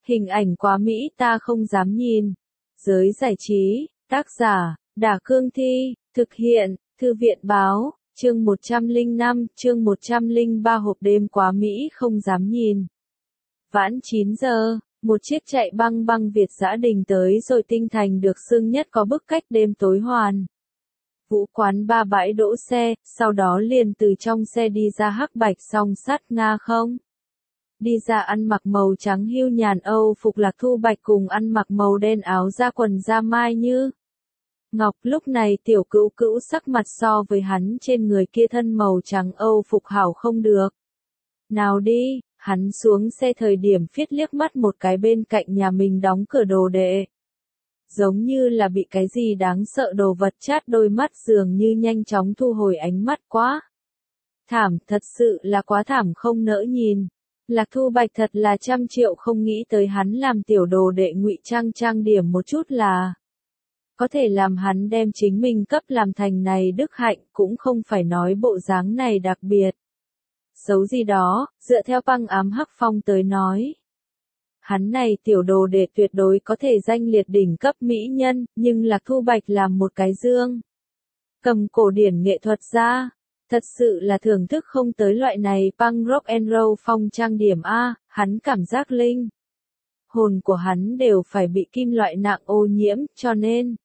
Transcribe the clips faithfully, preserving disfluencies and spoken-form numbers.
Hình ảnh quá mỹ ta không dám nhìn. Giới giải trí, tác giả, Đả Cương Thi, thực hiện, Thư viện Báo, chương một trăm lẻ năm, chương một trăm lẻ ba hộp đêm quá mỹ không dám nhìn. Vãn chín giờ, một chiếc chạy băng băng Việt dã đình tới rồi Tinh Thành được xưng nhất có bức cách đêm tối hoàn. Vũ quán ba bãi đỗ xe, sau đó liền từ trong xe đi ra hắc bạch song sắt Nga không. Đi ra ăn mặc màu trắng hưu nhàn Âu phục Lạc Thu Bạch cùng ăn mặc màu đen áo da quần da Mai Như Ngọc. Lúc này tiểu cữu cữu sắc mặt so với hắn trên người kia thân màu trắng Âu phục hảo không được. Nào đi, hắn xuống xe thời điểm phiết liếc mắt một cái bên cạnh nhà mình đóng cửa đồ đệ. Giống như là bị cái gì đáng sợ đồ vật chát đôi mắt dường như nhanh chóng thu hồi ánh mắt quá. Thảm, thật sự là quá thảm không nỡ nhìn. Lạc Thu Bạch thật là trăm triệu không nghĩ tới hắn làm tiểu đồ đệ ngụy trang trang điểm một chút là có thể làm hắn đem chính mình cấp làm thành này đức hạnh, cũng không phải nói bộ dáng này đặc biệt xấu gì đó, dựa theo băng ám hắc phong tới nói. Hắn này tiểu đồ đệ tuyệt đối có thể danh liệt đỉnh cấp mỹ nhân, nhưng Lạc Thu Bạch làm một cái dương cầm cổ điển nghệ thuật ra. Thật sự là thưởng thức không tới loại này punk rock and roll phong trang điểm a, hắn cảm giác linh hồn của hắn đều phải bị kim loại nặng ô nhiễm, cho nên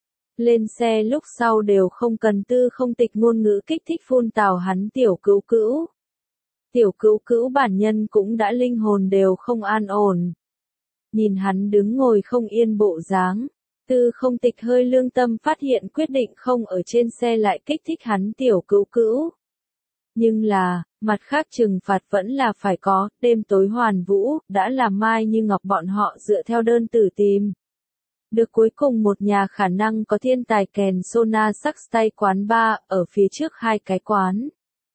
lên xe lúc sau đều không cần tư không tịch ngôn ngữ kích thích phun tào hắn tiểu cữu cữu. Tiểu cữu cữu bản nhân cũng đã linh hồn đều không an ổn. Nhìn hắn đứng ngồi không yên bộ dáng, tư không tịch hơi lương tâm phát hiện quyết định không ở trên xe lại kích thích hắn tiểu cữu cữu. Nhưng là, mặt khác trừng phạt vẫn là phải có, đêm tối hoàn vũ, đã làm Mai Như Ngọc bọn họ dựa theo đơn tử tìm. Được cuối cùng một nhà khả năng có thiên tài kèn Sona Sax tay quán ba, ở phía trước hai cái quán.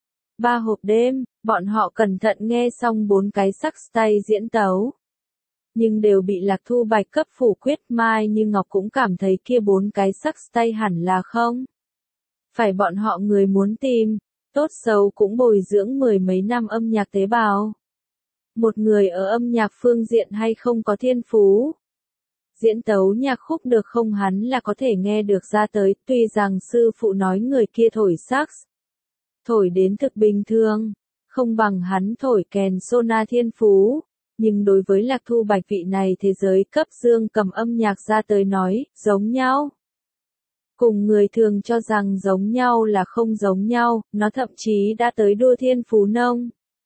Ba hộp đêm, bọn họ cẩn thận nghe xong bốn cái sax tay diễn tấu. Nhưng đều bị Lạc Thu Bạch cấp phủ quyết. Mai Như Ngọc cũng cảm thấy kia bốn cái sax tay hẳn là không phải bọn họ người muốn tìm, tốt xấu cũng bồi dưỡng mười mấy năm âm nhạc tế bào. Một người ở âm nhạc phương diện hay không có thiên phú. Diễn tấu nhạc khúc được không hắn là có thể nghe được ra tới, tuy rằng sư phụ nói người kia thổi sax thổi đến thực bình thường, không bằng hắn thổi kèn Sona thiên phú. Nhưng đối với Lạc Thu Bạch vị này thế giới cấp dương cầm âm nhạc ra tới nói, giống nhau. Cùng người thường cho rằng giống nhau là không giống nhau, nó thậm chí đã tới đua thiên phú nông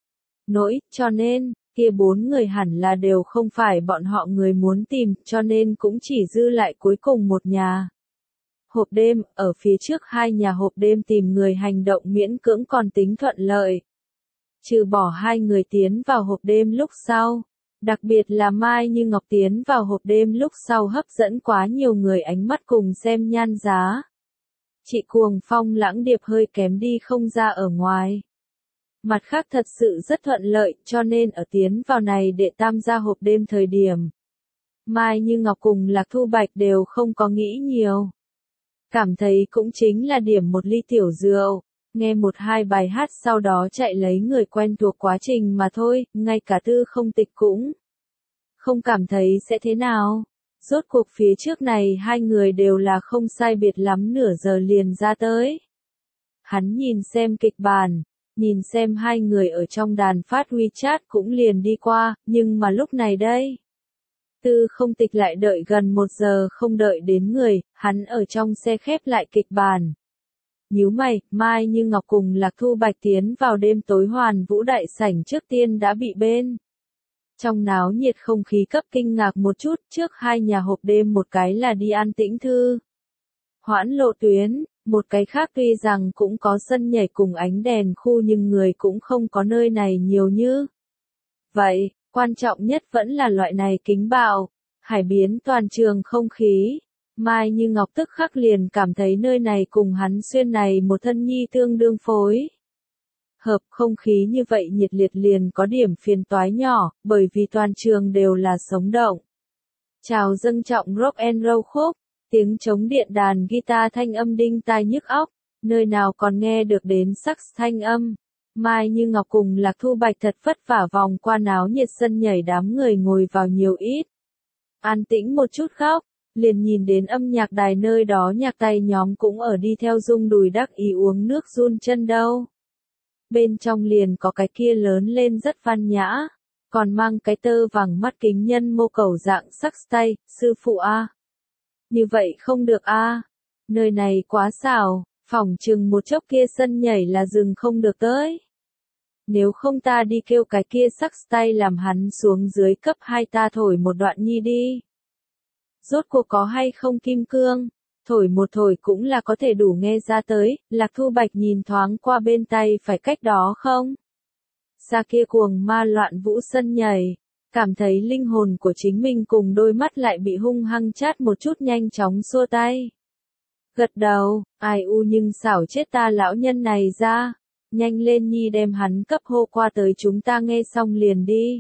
nỗi, cho nên, kia bốn người hẳn là đều không phải bọn họ người muốn tìm, cho nên cũng chỉ dư lại cuối cùng một nhà hộp đêm, ở phía trước hai nhà hộp đêm tìm người hành động miễn cưỡng còn tính thuận lợi. Trừ bỏ hai người tiến vào hộp đêm lúc sau, đặc biệt là Mai Như Ngọc tiến vào hộp đêm lúc sau hấp dẫn quá nhiều người ánh mắt cùng xem nhan giá. Chị Cuồng Phong Lãng Điệp hơi kém đi không ra ở ngoài. Mặt khác thật sự rất thuận lợi, cho nên ở tiến vào này để tam gia hộp đêm thời điểm. Mai Như Ngọc cùng Lạc Thu Bạch đều không có nghĩ nhiều. Cảm thấy cũng chính là điểm một ly tiểu rượu, nghe một hai bài hát sau đó chạy lấy người quen thuộc quá trình mà thôi, ngay cả tư không tịch cũng không cảm thấy sẽ thế nào. Rốt cuộc phía trước này hai người đều là không sai biệt lắm nửa giờ liền ra tới. Hắn nhìn xem kịch bản, nhìn xem hai người ở trong đàn phát WeChat cũng liền đi qua, nhưng mà lúc này đây. Tư không tịch lại đợi gần một giờ không đợi đến người, hắn ở trong xe khép lại kịch bản. Nhíu mày, Mai Như Ngọc cùng Lạc Thu Bạch tiến vào đêm tối hoàn vũ đại sảnh trước tiên đã bị bên trong náo nhiệt không khí cấp kinh ngạc một chút. Trước hai nhà hộp đêm một cái là đi an tĩnh thư hoãn lộ tuyến, một cái khác tuy rằng cũng có sân nhảy cùng ánh đèn khu nhưng người cũng không có nơi này nhiều như vậy. Quan trọng nhất vẫn là loại này kính bạo, hải biến toàn trường không khí. Mai Như Ngọc tức khắc liền cảm thấy nơi này cùng hắn xuyên này một thân nhi tương đương phối hợp, không khí như vậy nhiệt liệt liền có điểm phiền toái nhỏ, bởi vì toàn trường đều là sống động. Chào dâng trọng rock and roll khúc, tiếng trống điện đàn guitar thanh âm đinh tai nhức óc, nơi nào còn nghe được đến sax thanh âm. Mai Như Ngọc cùng Lạc Thu Bạch thật vất vả vòng qua náo nhiệt sân nhảy, đám người ngồi vào nhiều ít. An tĩnh một chút khóc, liền nhìn đến âm nhạc đài nơi đó nhạc tay nhóm cũng ở đi theo rung đùi đắc ý uống nước run chân đâu. Bên trong liền có cái kia lớn lên rất văn nhã, còn mang cái tơ vàng mắt kính nhân mô cầu dạng sắc tay, sư phụ a. Như vậy không được a, nơi này quá xảo, phỏng chừng một chốc kia sân nhảy là dừng không được tới. Nếu không ta đi kêu cái kia sắc tay làm hắn xuống dưới cấp hai ta thổi một đoạn nhi đi. Rốt cuộc có hay không kim cương, thổi một thổi cũng là có thể đủ nghe ra tới. Lạc Thu Bạch nhìn thoáng qua bên tay phải cách đó không? Xa kia cuồng ma loạn vũ sân nhảy, cảm thấy linh hồn của chính mình cùng đôi mắt lại bị hung hăng chát một chút, nhanh chóng xua tay. Gật đầu, ai u nhưng xảo chết ta lão nhân này ra, nhanh lên nhi đem hắn cấp hô qua tới chúng ta nghe xong liền đi.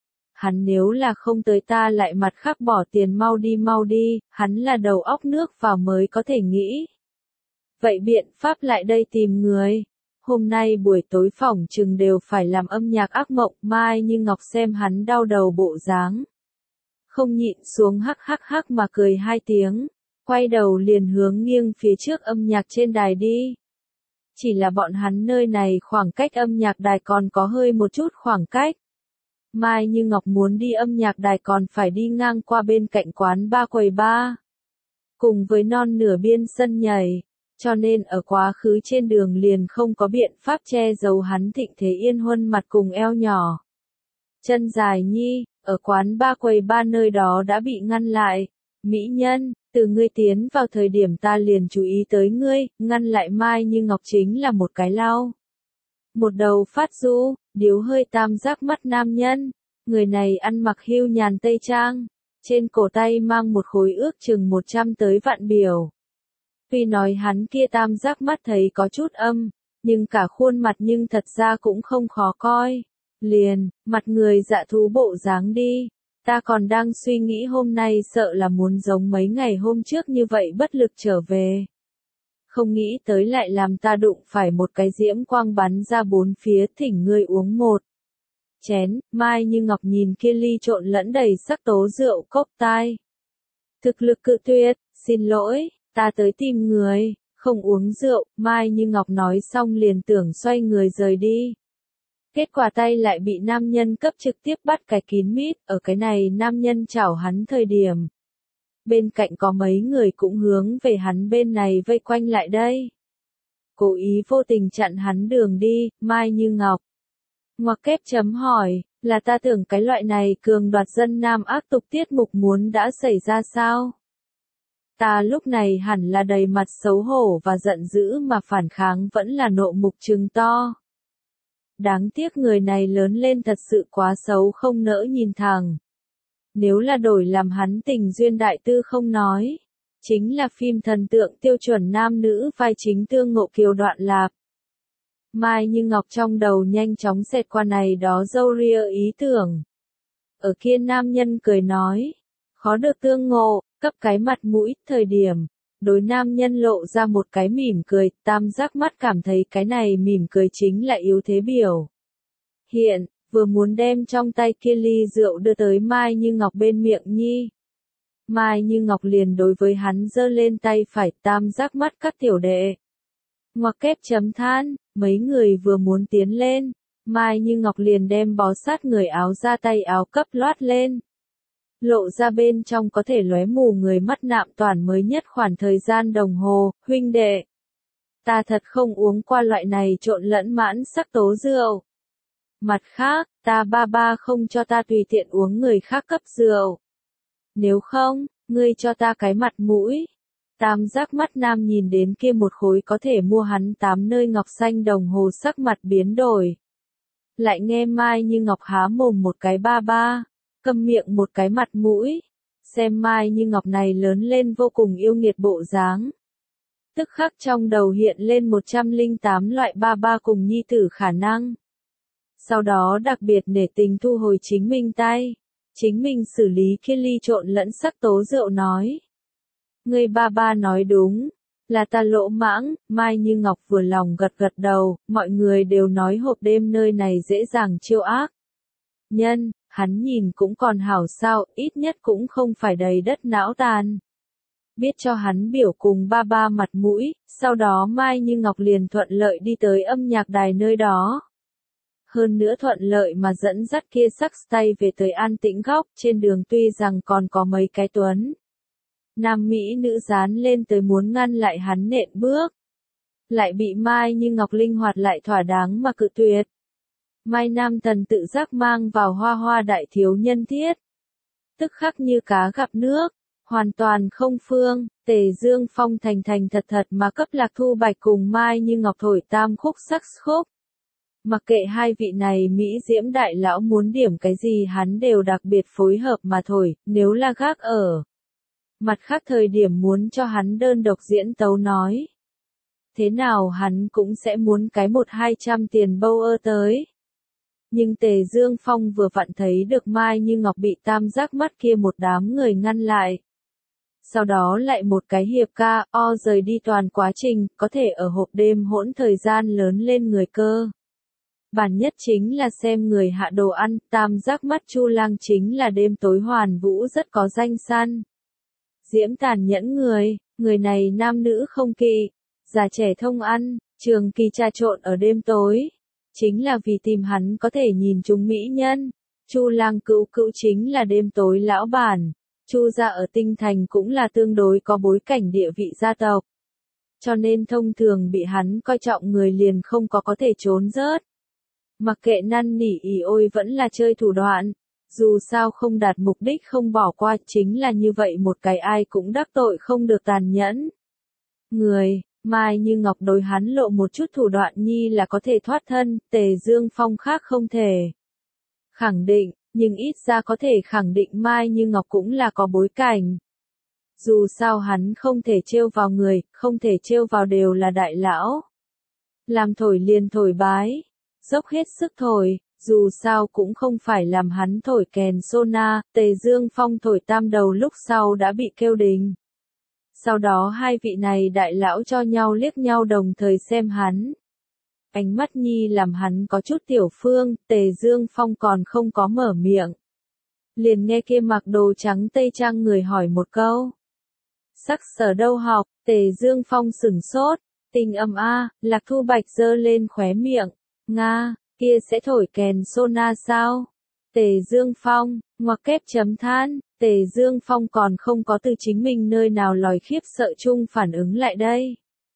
Hắn nếu là không tới ta lại mặt khác bỏ tiền, mau đi mau đi, hắn là đầu óc nước vào mới có thể nghĩ. Vậy biện pháp lại đây tìm người. Hôm nay buổi tối phỏng chừng đều phải làm âm nhạc ác mộng. Mai Như Ngọc xem hắn đau đầu bộ dáng, không nhịn xuống hắc hắc hắc mà cười hai tiếng, quay đầu liền hướng nghiêng phía trước âm nhạc trên đài đi. Chỉ là bọn hắn nơi này khoảng cách âm nhạc đài còn có hơi một chút khoảng cách. Mai Như Ngọc muốn đi âm nhạc đài còn phải đi ngang qua bên cạnh quán ba quầy ba, cùng với non nửa biên sân nhảy, cho nên ở quá khứ trên đường liền không có biện pháp che giấu hắn thịnh thế yên huân mặt cùng eo nhỏ. Chân dài nhi, ở quán ba quầy ba nơi đó đã bị ngăn lại. Mỹ nhân, từ ngươi tiến vào thời điểm ta liền chú ý tới ngươi, ngăn lại Mai Như Ngọc chính là một cái lau. Một đầu phát du, điếu hơi tam giác mắt nam nhân, người này ăn mặc hưu nhàn tây trang, trên cổ tay mang một khối ước chừng một trăm tới vạn biểu. Tuy nói hắn kia tam giác mắt thấy có chút âm, nhưng cả khuôn mặt nhưng thật ra cũng không khó coi. Liền, mặt người dạ thú bộ dáng đi, ta còn đang suy nghĩ hôm nay sợ là muốn giống mấy ngày hôm trước như vậy bất lực trở về. Không nghĩ tới lại làm ta đụng phải một cái diễm quang bắn ra bốn phía, thỉnh ngươi uống một chén. Mai Như Ngọc nhìn kia ly trộn lẫn đầy sắc tố rượu cốc tai. Thực lực cự tuyệt, xin lỗi, ta tới tìm người, không uống rượu. Mai Như Ngọc nói xong liền tưởng xoay người rời đi. Kết quả tay lại bị nam nhân cấp trực tiếp bắt cái kín mít, ở cái này nam nhân chảo hắn thời điểm. Bên cạnh có mấy người cũng hướng về hắn bên này vây quanh lại đây. Cố ý vô tình chặn hắn đường đi. Mai Như Ngọc ngoặc kép chấm hỏi, là ta tưởng cái loại này cường đoạt dân nam ác tục tiết mục muốn đã xảy ra sao? Ta lúc này hẳn là đầy mặt xấu hổ và giận dữ mà phản kháng vẫn là nộ mục trừng to. Đáng tiếc người này lớn lên thật sự quá xấu không nỡ nhìn thẳng. Nếu là đổi làm hắn tình duyên đại tư không nói, chính là phim thần tượng tiêu chuẩn nam nữ vai chính tương ngộ kiều đoạn lạp. Mai Như Ngọc trong đầu nhanh chóng xẹt qua này đó dâu ria ý tưởng. Ở kia nam nhân cười nói, khó được tương ngộ, cấp cái mặt mũi, thời điểm. Đối nam nhân lộ ra một cái mỉm cười, tam giác mắt cảm thấy cái này mỉm cười chính là yếu thế biểu hiện, vừa muốn đem trong tay kia ly rượu đưa tới Mai Như Ngọc bên miệng nhi. Mai Như Ngọc liền đối với hắn giơ lên tay phải, tam giác mắt các tiểu đệ. Ngoặc kép chấm than, mấy người vừa muốn tiến lên, Mai Như Ngọc liền đem bó sát người áo ra tay áo cấp loát lên. Lộ ra bên trong có thể lóe mù người mắt nạm toàn mới nhất khoảng thời gian đồng hồ. Huynh đệ, ta thật không uống qua loại này trộn lẫn mãn sắc tố rượu. Mặt khác, ta ba ba không cho ta tùy tiện uống người khác cấp rượu. Nếu không, ngươi cho ta cái mặt mũi. Tam giác mắt nam nhìn đến kia một khối có thể mua hắn tám nơi ngọc xanh đồng hồ, sắc mặt biến đổi. Lại nghe Mai Như Ngọc há mồm một cái ba ba, câm miệng một cái mặt mũi. Xem Mai Như Ngọc này lớn lên vô cùng yêu nghiệt bộ dáng. Tức khắc trong đầu hiện lên một trăm lẻ tám loại ba ba cùng nhi tử khả năng. Sau đó đặc biệt nể tình thu hồi chính mình tay. Chính mình xử lý kia ly trộn lẫn sắc tố rượu nói. Người ba ba nói đúng. Là ta lỗ mãng, Mai Như Ngọc vừa lòng gật gật đầu, mọi người đều nói hộp đêm nơi này dễ dàng chiêu ác. Nhân, hắn nhìn cũng còn hảo sao, ít nhất cũng không phải đầy đất não tàn. Biết cho hắn biểu cùng ba ba mặt mũi, sau đó Mai Như Ngọc liền thuận lợi đi tới âm nhạc đài nơi đó. Hơn nữa thuận lợi mà dẫn dắt kia sắc tay về tới an tĩnh góc, trên đường tuy rằng còn có mấy cái tuấn. Nam Mỹ nữ dán lên tới muốn ngăn lại hắn nện bước. Lại bị Mai Như Ngọc linh hoạt lại thỏa đáng mà cự tuyệt. Mai Nam Thần tự giác mang vào hoa hoa đại thiếu nhân thiết. Tức khắc như cá gặp nước, hoàn toàn không phương, Tề Dương Phong thành thành thật thật mà cấp Lạc Thu Bạch cùng Mai Như Ngọc thổi tam khúc sắc khúc. Mặc kệ hai vị này Mỹ Diễm đại lão muốn điểm cái gì hắn đều đặc biệt phối hợp mà thổi, nếu là gác ở. Mặt khác thời điểm muốn cho hắn đơn độc diễn tấu nói. Thế nào hắn cũng sẽ muốn cái một hai trăm tiền bâu ơ tới. Nhưng Tề Dương Phong vừa vặn thấy được Mai Như Ngọc bị tam giác mắt kia một đám người ngăn lại. Sau đó lại một cái hiệp ca, o rời đi toàn quá trình, có thể ở hộp đêm hỗn thời gian lớn lên người cơ. Bản nhất chính là xem người hạ đồ ăn, tam giác mắt Chu Lang chính là đêm tối hoàn vũ rất có danh săn. Diễm tàn nhẫn người, người này nam nữ không kỵ, già trẻ thông ăn, trường kỳ trà trộn ở đêm tối. Chính là vì tìm hắn có thể nhìn chúng mỹ nhân. Chu Lang cữu cữu chính là đêm tối lão bản. Chu gia ở Tinh Thành cũng là tương đối có bối cảnh địa vị gia tộc. Cho nên thông thường bị hắn coi trọng người liền không có có thể trốn rớt. Mặc kệ năn nỉ ỉ ôi vẫn là chơi thủ đoạn. Dù sao không đạt mục đích không bỏ qua chính là như vậy một cái ai cũng đắc tội không được tàn nhẫn. Người, Mai Như Ngọc đối hắn lộ một chút thủ đoạn nhi là có thể thoát thân, Tề Dương Phong khác không thể. Khẳng định, nhưng ít ra có thể khẳng định Mai Như Ngọc cũng là có bối cảnh. Dù sao hắn không thể trêu vào người, không thể trêu vào đều là đại lão. Làm thổi liền thổi bái, dốc hết sức thổi, dù sao cũng không phải làm hắn thổi kèn sona, Tề Dương Phong thổi tam đầu lúc sau đã bị kêu đình. Sau đó hai vị này đại lão cho nhau liếc nhau đồng thời xem hắn. Ánh mắt nhi làm hắn có chút tiểu phương, Tề Dương Phong còn không có mở miệng. Liền nghe kia mặc đồ trắng tây trang người hỏi một câu. Sắc sở đâu học, Tề Dương Phong sửng sốt, tình âm a, Lạc Thu Bạch giơ lên khóe miệng, Nga, kia sẽ thổi kèn sona sao? Tề Dương Phong, ngoặc kép chấm than, Tề Dương Phong còn không có từ chính mình nơi nào lòi khiếp sợ chung phản ứng lại đây.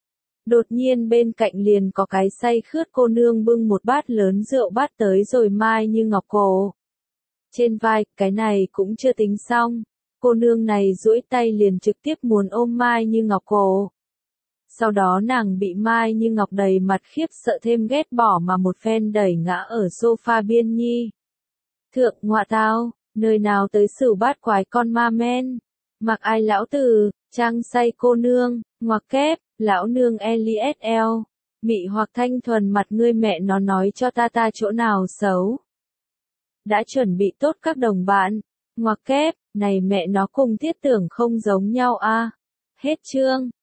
Đột nhiên bên cạnh liền có cái say khướt cô nương bưng một bát lớn rượu bát tới rồi Mai Như Ngọc cổ. Trên vai, cái này cũng chưa tính xong. Cô nương này duỗi tay liền trực tiếp muốn ôm Mai Như Ngọc cổ. Sau đó nàng bị Mai Như Ngọc đầy mặt khiếp sợ thêm ghét bỏ mà một phen đẩy ngã ở sofa biên nhi. Thượng ngọa tao, nơi nào tới sửu bát quái con ma men. Mặc ai lão tử, trang say cô nương, ngoặc kép, lão nương L S L. Mị hoặc thanh thuần mặt ngươi mẹ nó nói cho ta ta chỗ nào xấu. Đã chuẩn bị tốt các đồng bạn. Ngoặc kép, này mẹ nó cùng thiết tưởng không giống nhau a. À. Hết chương.